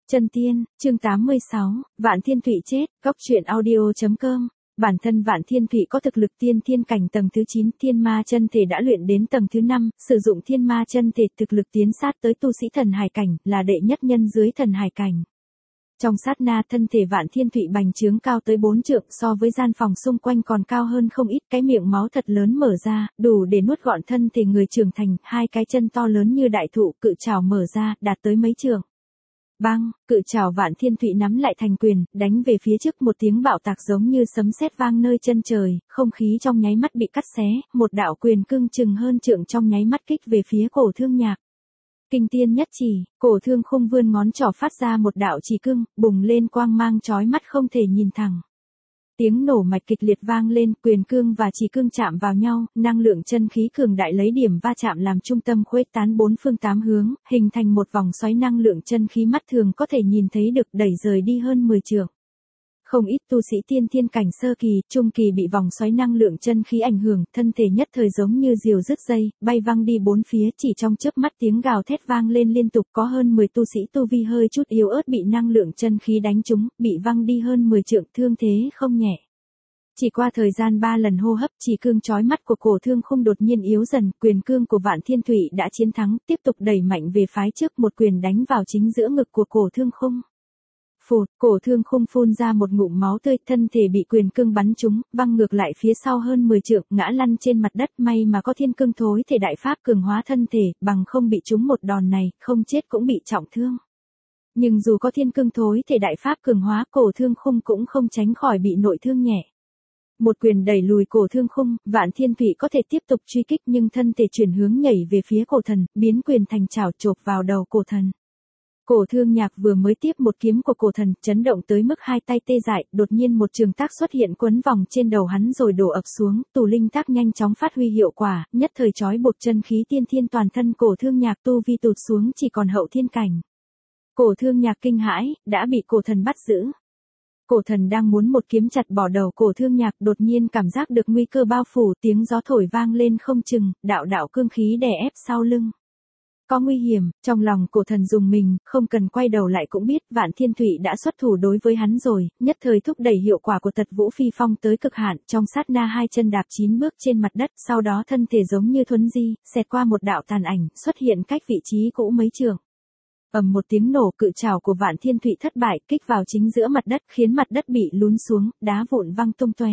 Chân tiên, chương 86, Vạn Thiên Thụy chết, góc truyện audio.com. Bản thân Vạn Thiên Thụy có thực lực tiên thiên cảnh tầng thứ 9, thiên ma chân thể đã luyện đến tầng thứ 5, sử dụng thiên ma chân thể thực lực tiến sát tới tu sĩ thần hải cảnh, là đệ nhất nhân dưới thần hải cảnh. Trong sát na thân thể Vạn Thiên Thụy bành trướng cao tới 4 trượng, so với gian phòng xung quanh còn cao hơn không ít, cái miệng máu thật lớn mở ra, đủ để nuốt gọn thân thể người trưởng thành, hai cái chân to lớn như đại thụ, cự trảo mở ra, đạt tới mấy trượng. Bang, cự trảo Vạn Thiên Thụy nắm lại thành quyền, đánh về phía trước, một tiếng bạo tạc giống như sấm sét vang nơi chân trời, không khí trong nháy mắt bị cắt xé, một đạo quyền cương chừng hơn trượng trong nháy mắt kích về phía Cổ Thương Nhạc. Kinh tiên nhất chỉ, Cổ Thương Khung vươn ngón trỏ phát ra một đạo chỉ cương, bùng lên quang mang chói mắt không thể nhìn thẳng. Tiếng nổ mạch kịch liệt vang lên, quyền cương và chỉ cương chạm vào nhau, năng lượng chân khí cường đại lấy điểm va chạm làm trung tâm khuếch tán bốn phương tám hướng, hình thành một vòng xoáy năng lượng chân khí mắt thường có thể nhìn thấy được, đẩy rời đi hơn 10 trượng. Không ít tu sĩ tiên thiên cảnh sơ kỳ, trung kỳ bị vòng xoáy năng lượng chân khí ảnh hưởng, thân thể nhất thời giống như diều rứt dây, bay văng đi bốn phía, chỉ trong chớp mắt tiếng gào thét vang lên liên tục, có hơn 10 tu sĩ tu vi hơi chút yếu ớt bị năng lượng chân khí đánh trúng, bị văng đi hơn 10 trượng, thương thế không nhẹ. Chỉ qua thời gian 3 lần hô hấp, chỉ cương chói mắt của Cổ Thương Khung đột nhiên yếu dần, quyền cương của Vạn Thiên Thụy đã chiến thắng, tiếp tục đẩy mạnh về phái trước, một quyền đánh vào chính giữa ngực của Cổ Thương Khung. Phụt, Cổ Thương Khung phun ra một ngụm máu tươi, thân thể bị quyền cương bắn trúng, văng ngược lại phía sau hơn 10 trượng, ngã lăn trên mặt đất, may mà có thiên cương thối thể đại pháp cường hóa thân thể, bằng không bị trúng một đòn này, không chết cũng bị trọng thương. Nhưng dù có thiên cương thối thể đại pháp cường hóa, Cổ Thương Khung cũng không tránh khỏi bị nội thương nhẹ. Một quyền đẩy lùi Cổ Thương Khung, Vạn Thiên Thụy có thể tiếp tục truy kích nhưng thân thể chuyển hướng nhảy về phía Cổ Thần, biến quyền thành chảo chộp vào đầu Cổ Thần. Cổ Thương Nhạc vừa mới tiếp một kiếm của Cổ Thần, chấn động tới mức hai tay tê dại, đột nhiên một trường tác xuất hiện quấn vòng trên đầu hắn rồi đổ ập xuống, tù linh tác nhanh chóng phát huy hiệu quả, nhất thời trói buộc chân khí tiên thiên toàn thân Cổ Thương Nhạc tu vi tụt xuống chỉ còn hậu thiên cảnh. Cổ Thương Nhạc kinh hãi, đã bị Cổ Thần bắt giữ. Cổ Thần đang muốn một kiếm chặt bỏ đầu Cổ Thương Nhạc, đột nhiên cảm giác được nguy cơ bao phủ, tiếng gió thổi vang lên không chừng, đạo đạo cương khí đè ép sau lưng. Có nguy hiểm, trong lòng Cổ Thần dùng mình, không cần quay đầu lại cũng biết Vạn Thiên Thụy đã xuất thủ đối với hắn rồi, nhất thời thúc đẩy hiệu quả của Tật Vũ Phi Phong tới cực hạn, trong sát na hai chân đạp 9 bước trên mặt đất, sau đó thân thể giống như thuấn di, xẹt qua một đạo tàn ảnh, xuất hiện cách vị trí cũ mấy trượng. Ầm một tiếng nổ, cự trảo của Vạn Thiên Thụy thất bại, kích vào chính giữa mặt đất, khiến mặt đất bị lún xuống, đá vụn văng tung tóe.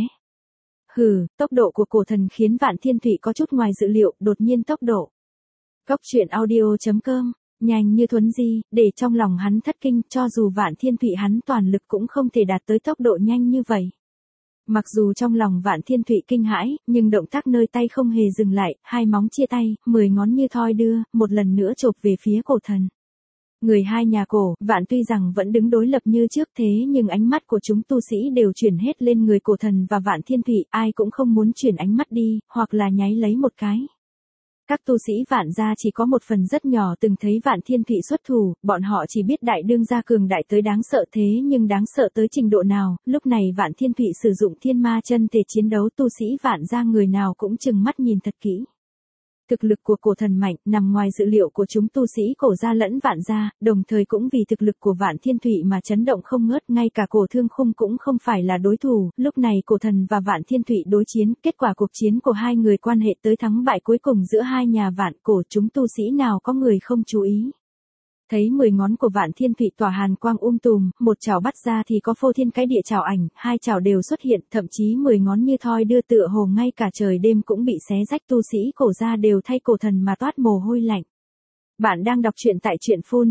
Hừ, tốc độ của Cổ Thần khiến Vạn Thiên Thụy có chút ngoài dự liệu, đột nhiên tốc độ. Góc truyện audio.com, nhanh như thuấn di, để trong lòng hắn thất kinh, cho dù Vạn Thiên Thụy hắn toàn lực cũng không thể đạt tới tốc độ nhanh như vậy. Mặc dù trong lòng Vạn Thiên Thụy kinh hãi, nhưng động tác nơi tay không hề dừng lại, hai móng chia tay, 10 ngón như thoi đưa, một lần nữa chộp về phía Cổ Thần. Người hai nhà Cổ, Vạn tuy rằng vẫn đứng đối lập như trước thế nhưng ánh mắt của chúng tu sĩ đều chuyển hết lên người Cổ Thần và Vạn Thiên Thụy, ai cũng không muốn chuyển ánh mắt đi, hoặc là nháy lấy một cái. Các tu sĩ Vạn gia chỉ có một phần rất nhỏ từng thấy Vạn Thiên Thụy xuất thủ, bọn họ chỉ biết đại đương gia cường đại tới đáng sợ thế nhưng đáng sợ tới trình độ nào, lúc này Vạn Thiên Thụy sử dụng thiên ma chân thể chiến đấu, tu sĩ Vạn gia người nào cũng chừng mắt nhìn thật kỹ. Thực lực của Cổ Thần mạnh, nằm ngoài dự liệu của chúng tu sĩ Cổ gia lẫn Vạn gia, đồng thời cũng vì thực lực của Vạn Thiên Thụy mà chấn động không ngớt, ngay cả Cổ Thương Khung cũng không phải là đối thủ, lúc này Cổ Thần và Vạn Thiên Thụy đối chiến, kết quả cuộc chiến của hai người quan hệ tới thắng bại cuối cùng giữa hai nhà Vạn Cổ, chúng tu sĩ nào có người không chú ý. Thấy 10 ngón của Vạn Thiên Thụy tỏa hàn quang tùm, một chảo bắt ra thì có phô thiên cái địa chảo ảnh, hai chảo đều xuất hiện, thậm chí 10 ngón như thoi đưa tựa hồ ngay cả trời đêm cũng bị xé rách, tu sĩ Cổ gia đều thay Cổ Thần mà toát mồ hôi lạnh. Bạn đang đọc truyện tại truyện phun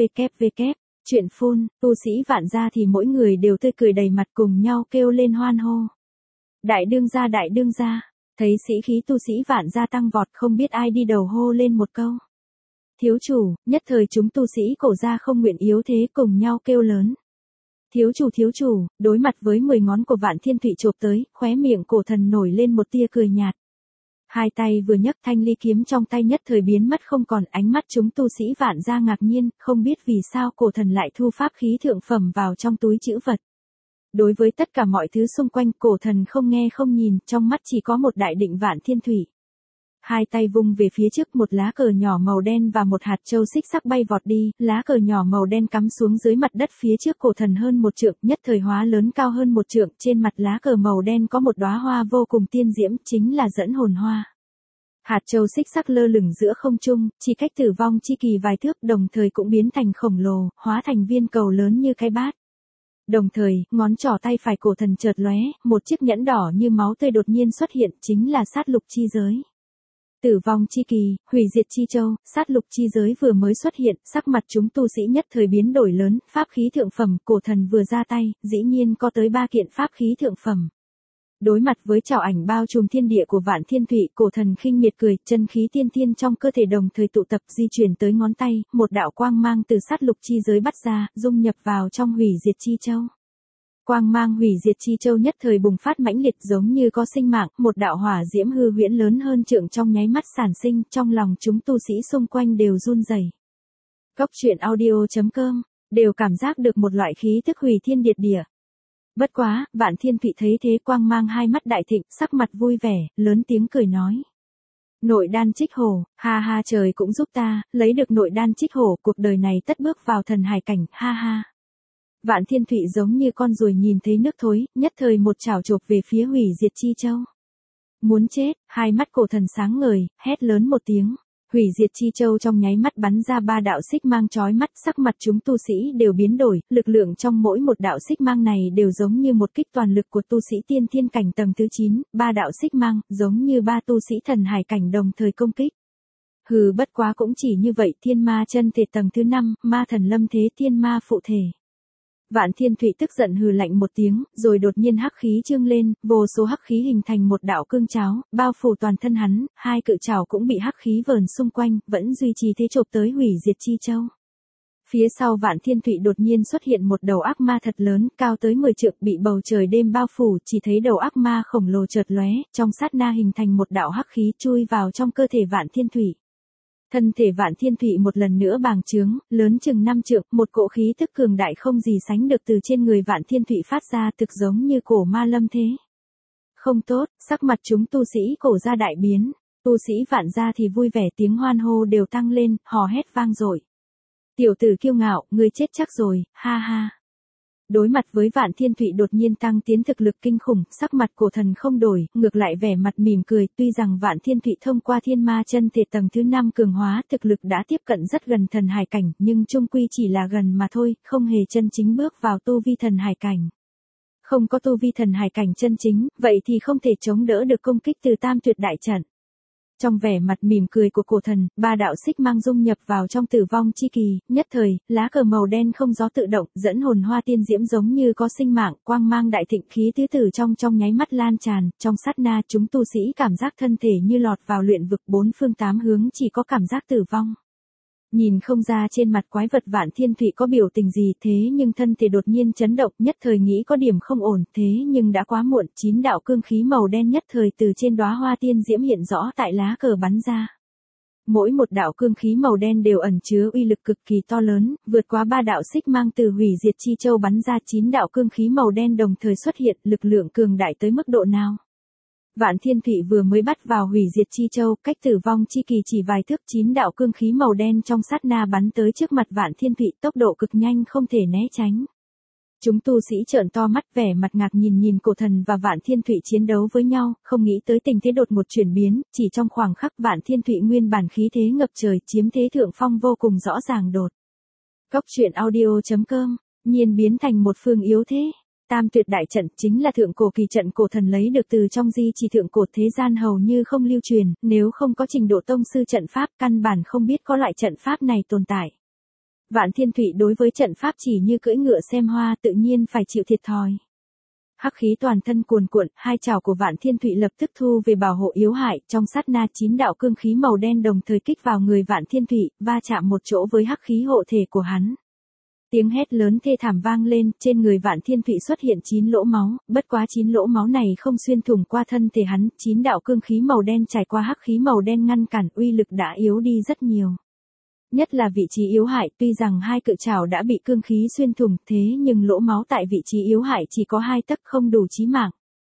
www. Truyện phun, tu sĩ Vạn gia thì mỗi người đều tươi cười đầy mặt cùng nhau kêu lên hoan hô. Đại đương gia, thấy sĩ khí tu sĩ Vạn gia tăng vọt, không biết ai đi đầu hô lên một câu. Thiếu chủ, nhất thời chúng tu sĩ Cổ gia không nguyện yếu thế cùng nhau kêu lớn. Thiếu chủ, đối mặt với 10 ngón của Vạn Thiên Thụy chộp tới, khóe miệng Cổ Thần nổi lên một tia cười nhạt. Hai tay vừa nhấc, thanh ly kiếm trong tay nhất thời biến mất không còn, ánh mắt chúng tu sĩ Vạn gia ngạc nhiên, không biết vì sao Cổ Thần lại thu pháp khí thượng phẩm vào trong túi trữ vật. Đối với tất cả mọi thứ xung quanh, Cổ Thần không nghe không nhìn, trong mắt chỉ có một đại định Vạn Thiên Thụy. hai tay vung về phía trước, một lá cờ nhỏ màu đen và một hạt châu xích sắc bay vọt đi, lá cờ nhỏ màu đen cắm xuống dưới mặt đất phía trước cổ thần hơn một trượng, nhất thời hóa lớn cao hơn một trượng, trên mặt lá cờ màu đen có một đóa hoa vô cùng tiên diễm, chính là dẫn hồn hoa. Hạt châu xích sắc lơ lửng giữa không trung, chỉ cách tử vong chi kỳ vài thước, đồng thời cũng biến thành khổng lồ, hóa thành viên cầu lớn như cái bát. Đồng thời, ngón trỏ tay phải cổ thần chợt lóe, một chiếc nhẫn đỏ như máu tươi đột nhiên xuất hiện, chính là sát lục chi giới. Tử vong chi kỳ, hủy diệt chi châu, sát lục chi giới vừa mới xuất hiện, sắc mặt chúng tu sĩ nhất thời biến đổi lớn, pháp khí thượng phẩm, cổ thần vừa ra tay, dĩ nhiên có tới 3 kiện pháp khí thượng phẩm. Đối mặt với trảo ảnh bao trùm thiên địa của Vạn Thiên Thụy, cổ thần khinh miệt cười, chân khí tiên thiên trong cơ thể đồng thời tụ tập di chuyển tới ngón tay, một đạo quang mang từ sát lục chi giới bắt ra, dung nhập vào trong hủy diệt chi châu. Quang mang hủy diệt chi châu nhất thời bùng phát mãnh liệt giống như có sinh mạng, một đạo hỏa diễm hư huyễn lớn hơn trượng trong nháy mắt sản sinh, trong lòng chúng tu sĩ xung quanh đều run rẩy. Góc truyện audio.com đều cảm giác được một loại khí tức hủy thiên diệt địa. Bất quá, Vạn Thiên Thụy thấy thế quang mang hai mắt đại thịnh, sắc mặt vui vẻ, lớn tiếng cười nói. Nội đan trích hổ, ha ha, trời cũng giúp ta, lấy được nội đan trích hổ, cuộc đời này tất bước vào thần hải cảnh, ha ha. Vạn Thiên Thụy giống như con ruồi nhìn thấy nước thối, nhất thời một chảo chộp về phía hủy diệt chi châu. Muốn chết, hai mắt cổ thần sáng ngời, hét lớn một tiếng. Hủy diệt chi châu trong nháy mắt bắn ra 3 đạo xích mang chói mắt, sắc mặt chúng tu sĩ đều biến đổi, lực lượng trong mỗi một đạo xích mang này đều giống như một kích toàn lực của tu sĩ tiên thiên cảnh tầng thứ 9, 3 đạo xích mang, giống như 3 tu sĩ thần hải cảnh đồng thời công kích. Hừ, bất quá cũng chỉ như vậy, thiên ma chân thể tầng thứ 5, ma thần lâm thế, thiên ma phụ thể. Vạn Thiên Thụy tức giận hừ lạnh một tiếng, rồi đột nhiên hắc khí trương lên, vô số hắc khí hình thành một đạo cương cháo, bao phủ toàn thân hắn, hai cự trảo cũng bị hắc khí vờn xung quanh, vẫn duy trì thế chộp tới hủy diệt chi châu. Phía sau Vạn Thiên Thụy đột nhiên xuất hiện một đầu ác ma thật lớn, cao tới 10 trượng, bị bầu trời đêm bao phủ, chỉ thấy đầu ác ma khổng lồ chợt lóe, trong sát na hình thành một đạo hắc khí chui vào trong cơ thể Vạn Thiên Thụy. Thân thể Vạn Thiên Thụy một lần nữa bàng trướng, lớn chừng 5 trượng, một cỗ khí tức cường đại không gì sánh được từ trên người Vạn Thiên Thụy phát ra, thực giống như cổ ma lâm thế. Không tốt, sắc mặt chúng tu sĩ cổ gia đại biến, tu sĩ Vạn gia thì vui vẻ, tiếng hoan hô đều tăng lên, hò hét vang dội. Tiểu tử kiêu ngạo, ngươi chết chắc rồi, ha ha. Đối mặt với Vạn Thiên Thụy đột nhiên tăng tiến thực lực kinh khủng, sắc mặt cổ thần không đổi, ngược lại vẻ mặt mỉm cười, tuy rằng Vạn Thiên Thụy thông qua thiên ma chân thể tầng thứ 5 cường hóa, thực lực đã tiếp cận rất gần thần hải cảnh, nhưng chung quy chỉ là gần mà thôi, không hề chân chính bước vào tu vi thần hải cảnh. Không có tu vi thần hải cảnh chân chính, vậy thì không thể chống đỡ được công kích từ Tam Tuyệt đại trận. Trong vẻ mặt mỉm cười của cổ thần, 3 đạo xích mang dung nhập vào trong tử vong chi kỳ, nhất thời, lá cờ màu đen không gió tự động, dẫn hồn hoa tiên diễm giống như có sinh mạng, quang mang đại thịnh, khí tứ tử trong nháy mắt lan tràn, trong sát na chúng tu sĩ cảm giác thân thể như lọt vào luyện vực, 4 phương 8 hướng chỉ có cảm giác tử vong. Nhìn không ra trên mặt quái vật Vạn Thiên Thụy có biểu tình gì, thế nhưng thân thể đột nhiên chấn động, nhất thời nghĩ có điểm không ổn, thế nhưng đã quá muộn, 9 đạo cương khí màu đen nhất thời từ trên đóa hoa tiên diễm hiện rõ tại lá cờ bắn ra. Mỗi một đạo cương khí màu đen đều ẩn chứa uy lực cực kỳ to lớn, vượt quá 3 đạo xích mang từ hủy diệt chi châu bắn ra, 9 đạo cương khí màu đen đồng thời xuất hiện, lực lượng cường đại tới mức độ nào? Vạn Thiên Thụy vừa mới bắt vào hủy diệt chi châu, cách tử vong chi kỳ chỉ vài thước, 9 đạo cương khí màu đen trong sát na bắn tới trước mặt Vạn Thiên Thụy, tốc độ cực nhanh không thể né tránh. Chúng tu sĩ trợn to mắt, vẻ mặt ngạc nhìn cổ thần và Vạn Thiên Thụy chiến đấu với nhau, không nghĩ tới tình thế đột một chuyển biến, chỉ trong khoảng khắc Vạn Thiên Thụy nguyên bản khí thế ngập trời, chiếm thế thượng phong vô cùng rõ ràng đột. Góc truyện audio.com, nhiên biến thành một phương yếu thế. Tam Tuyệt đại trận chính là thượng cổ kỳ trận cổ thần lấy được từ trong di chỉ thượng cổ, thế gian hầu như không lưu truyền, nếu không có trình độ tông sư trận pháp căn bản không biết có loại trận pháp này tồn tại. Vạn Thiên Thụy đối với trận pháp chỉ như cưỡi ngựa xem hoa, tự nhiên phải chịu thiệt thòi. Hắc khí toàn thân cuồn cuộn, hai chảo của Vạn Thiên Thụy lập tức thu về bảo hộ yếu hại, trong sát na 9 đạo cương khí màu đen đồng thời kích vào người Vạn Thiên Thụy, va chạm một chỗ với hắc khí hộ thể của hắn. Tiếng hét lớn thê thảm vang lên, trên người Vạn Thiên Thụy xuất hiện 9 lỗ máu, bất quá 9 lỗ máu này không xuyên thủng qua thân thể hắn, 9 đạo cương khí màu đen trải qua hắc khí màu đen ngăn cản, uy lực đã yếu đi rất nhiều. Nhất là vị trí yếu hại, tuy rằng hai cự trảo đã bị cương khí xuyên thủng, thế nhưng lỗ máu tại vị trí yếu hại chỉ có 2 tấc, không đủ chí mạng.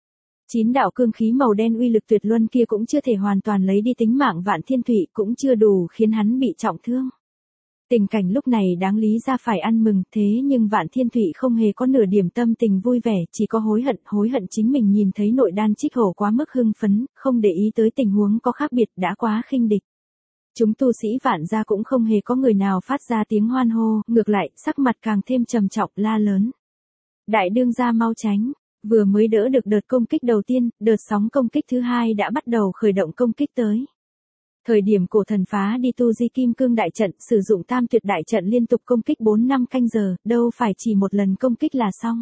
Chín đạo cương khí màu đen uy lực tuyệt luân kia cũng chưa thể hoàn toàn lấy đi tính mạng Vạn Thiên Thụy, cũng chưa đủ khiến hắn bị trọng thương. Tình cảnh lúc này đáng lý ra phải ăn mừng, thế nhưng Vạn Thiên Thụy không hề có nửa điểm tâm tình vui vẻ, chỉ có hối hận chính mình nhìn thấy nội đan Trích Hổ quá mức hưng phấn, không để ý tới tình huống có khác biệt, đã quá khinh địch. Chúng tu sĩ Vạn gia cũng không hề có người nào phát ra tiếng hoan hô, ngược lại, sắc mặt càng thêm trầm trọng, la lớn. Đại đương gia mau tránh, vừa mới đỡ được đợt công kích đầu tiên, đợt sóng công kích thứ hai đã bắt đầu khởi động công kích tới. Thời điểm cổ thần phá đi tu di kim cương đại trận, sử dụng tam tuyệt đại trận liên tục công kích 4-5 canh giờ, đâu phải chỉ một lần công kích là xong.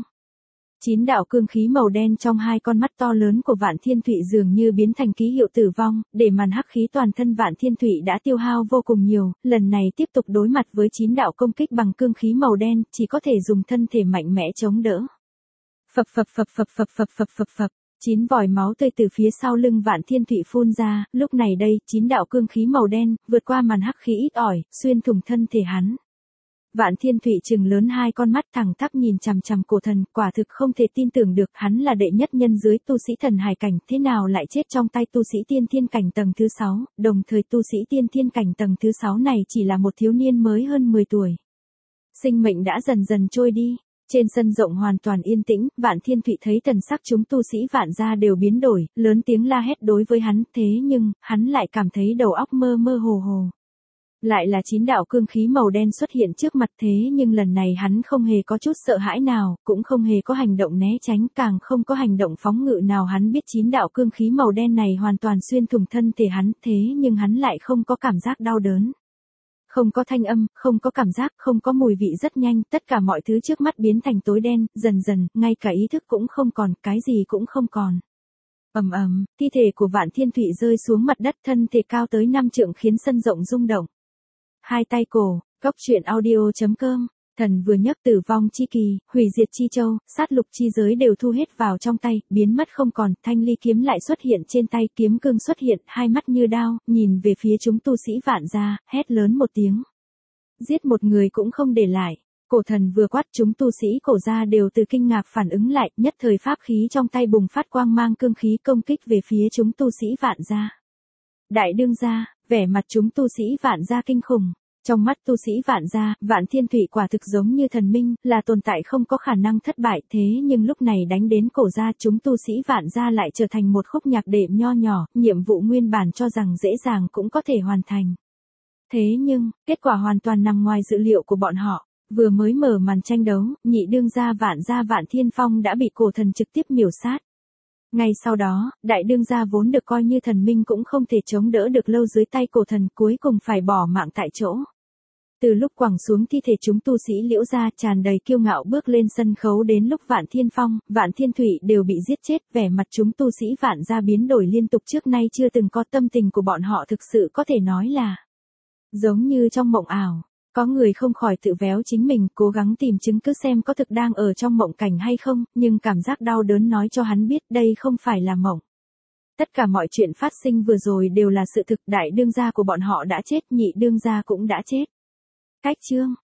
9 đạo cương khí màu đen trong hai con mắt to lớn của Vạn Thiên Thụy dường như biến thành ký hiệu tử vong, để màn hắc khí toàn thân Vạn Thiên Thụy đã tiêu hao vô cùng nhiều, lần này tiếp tục đối mặt với 9 đạo công kích bằng cương khí màu đen, chỉ có thể dùng thân thể mạnh mẽ chống đỡ. Phập phập phập phập phập phập phập phập phập. 9 vòi máu tươi từ phía sau lưng Vạn Thiên Thụy phun ra, lúc này đây, 9 đạo cương khí màu đen, vượt qua màn hắc khí ít ỏi, xuyên thủng thân thể hắn. Vạn Thiên Thụy trừng lớn hai con mắt thẳng tắp nhìn chằm chằm cổ thần, quả thực không thể tin tưởng được, hắn là đệ nhất nhân dưới tu sĩ thần hải cảnh, thế nào lại chết trong tay tu sĩ tiên thiên cảnh tầng thứ 6, đồng thời tu sĩ tiên thiên cảnh tầng thứ 6 này chỉ là một thiếu niên mới hơn 10 tuổi. Sinh mệnh đã dần dần trôi đi. Trên sân rộng hoàn toàn yên tĩnh, Vạn Thiên Thụy thấy thần sắc chúng tu sĩ Vạn gia đều biến đổi, lớn tiếng la hét đối với hắn, thế nhưng, hắn lại cảm thấy đầu óc mơ mơ hồ hồ. Lại là 9 đạo cương khí màu đen xuất hiện trước mặt, thế nhưng lần này hắn không hề có chút sợ hãi nào, cũng không hề có hành động né tránh, càng không có hành động phóng ngự nào. Hắn biết 9 đạo cương khí màu đen này hoàn toàn xuyên thủng thân thể hắn, thế nhưng hắn lại không có cảm giác đau đớn. Không có thanh âm, không có cảm giác, không có mùi vị, rất nhanh, tất cả mọi thứ trước mắt biến thành tối đen, dần dần, ngay cả ý thức cũng không còn, cái gì cũng không còn. Ầm ầm, thi thể của Vạn Thiên Thụy rơi xuống mặt đất, thân thể cao tới 5 trượng khiến sân rộng rung động. Hai tay cổ, goctruyện.audio.com. Thần vừa nhấc tử vong chi kỳ, hủy diệt chi châu, sát lục chi giới đều thu hết vào trong tay, biến mất không còn, thanh ly kiếm lại xuất hiện trên tay, kiếm cương xuất hiện, hai mắt như đao, nhìn về phía chúng tu sĩ Vạn gia, hét lớn một tiếng. Giết một người cũng không để lại. Cổ thần vừa quát, chúng tu sĩ cổ gia đều từ kinh ngạc phản ứng lại, nhất thời pháp khí trong tay bùng phát quang mang cương khí công kích về phía chúng tu sĩ Vạn gia. Đại đương gia, vẻ mặt chúng tu sĩ Vạn gia kinh khủng. Trong mắt tu sĩ Vạn gia, Vạn Thiên Thụy quả thực giống như thần minh, là tồn tại không có khả năng thất bại, thế nhưng lúc này đánh đến cổ gia, chúng tu sĩ Vạn gia lại trở thành một khúc nhạc đệm nho nhỏ, nhiệm vụ nguyên bản cho rằng dễ dàng cũng có thể hoàn thành. Thế nhưng, kết quả hoàn toàn nằm ngoài dự liệu của bọn họ. Vừa mới mở màn tranh đấu, nhị đương gia Vạn Thiên Phong đã bị cổ thần trực tiếp miểu sát. Ngay sau đó, đại đương gia vốn được coi như thần minh cũng không thể chống đỡ được lâu dưới tay cổ thần, cuối cùng phải bỏ mạng tại chỗ. Từ lúc quẳng xuống thi thể chúng tu sĩ Liễu gia tràn đầy kiêu ngạo bước lên sân khấu đến lúc Vạn Thiên Phong, Vạn Thiên Thụy đều bị giết chết, vẻ mặt chúng tu sĩ Vạn gia biến đổi liên tục, trước nay chưa từng có, tâm tình của bọn họ thực sự có thể nói là giống như trong mộng ảo. Có người không khỏi tự véo chính mình, cố gắng tìm chứng cứ xem có thực đang ở trong mộng cảnh hay không, nhưng cảm giác đau đớn nói cho hắn biết đây không phải là mộng. Tất cả mọi chuyện phát sinh vừa rồi đều là sự thực, đại đương gia của bọn họ đã chết, nhị đương gia cũng đã chết. Cách chương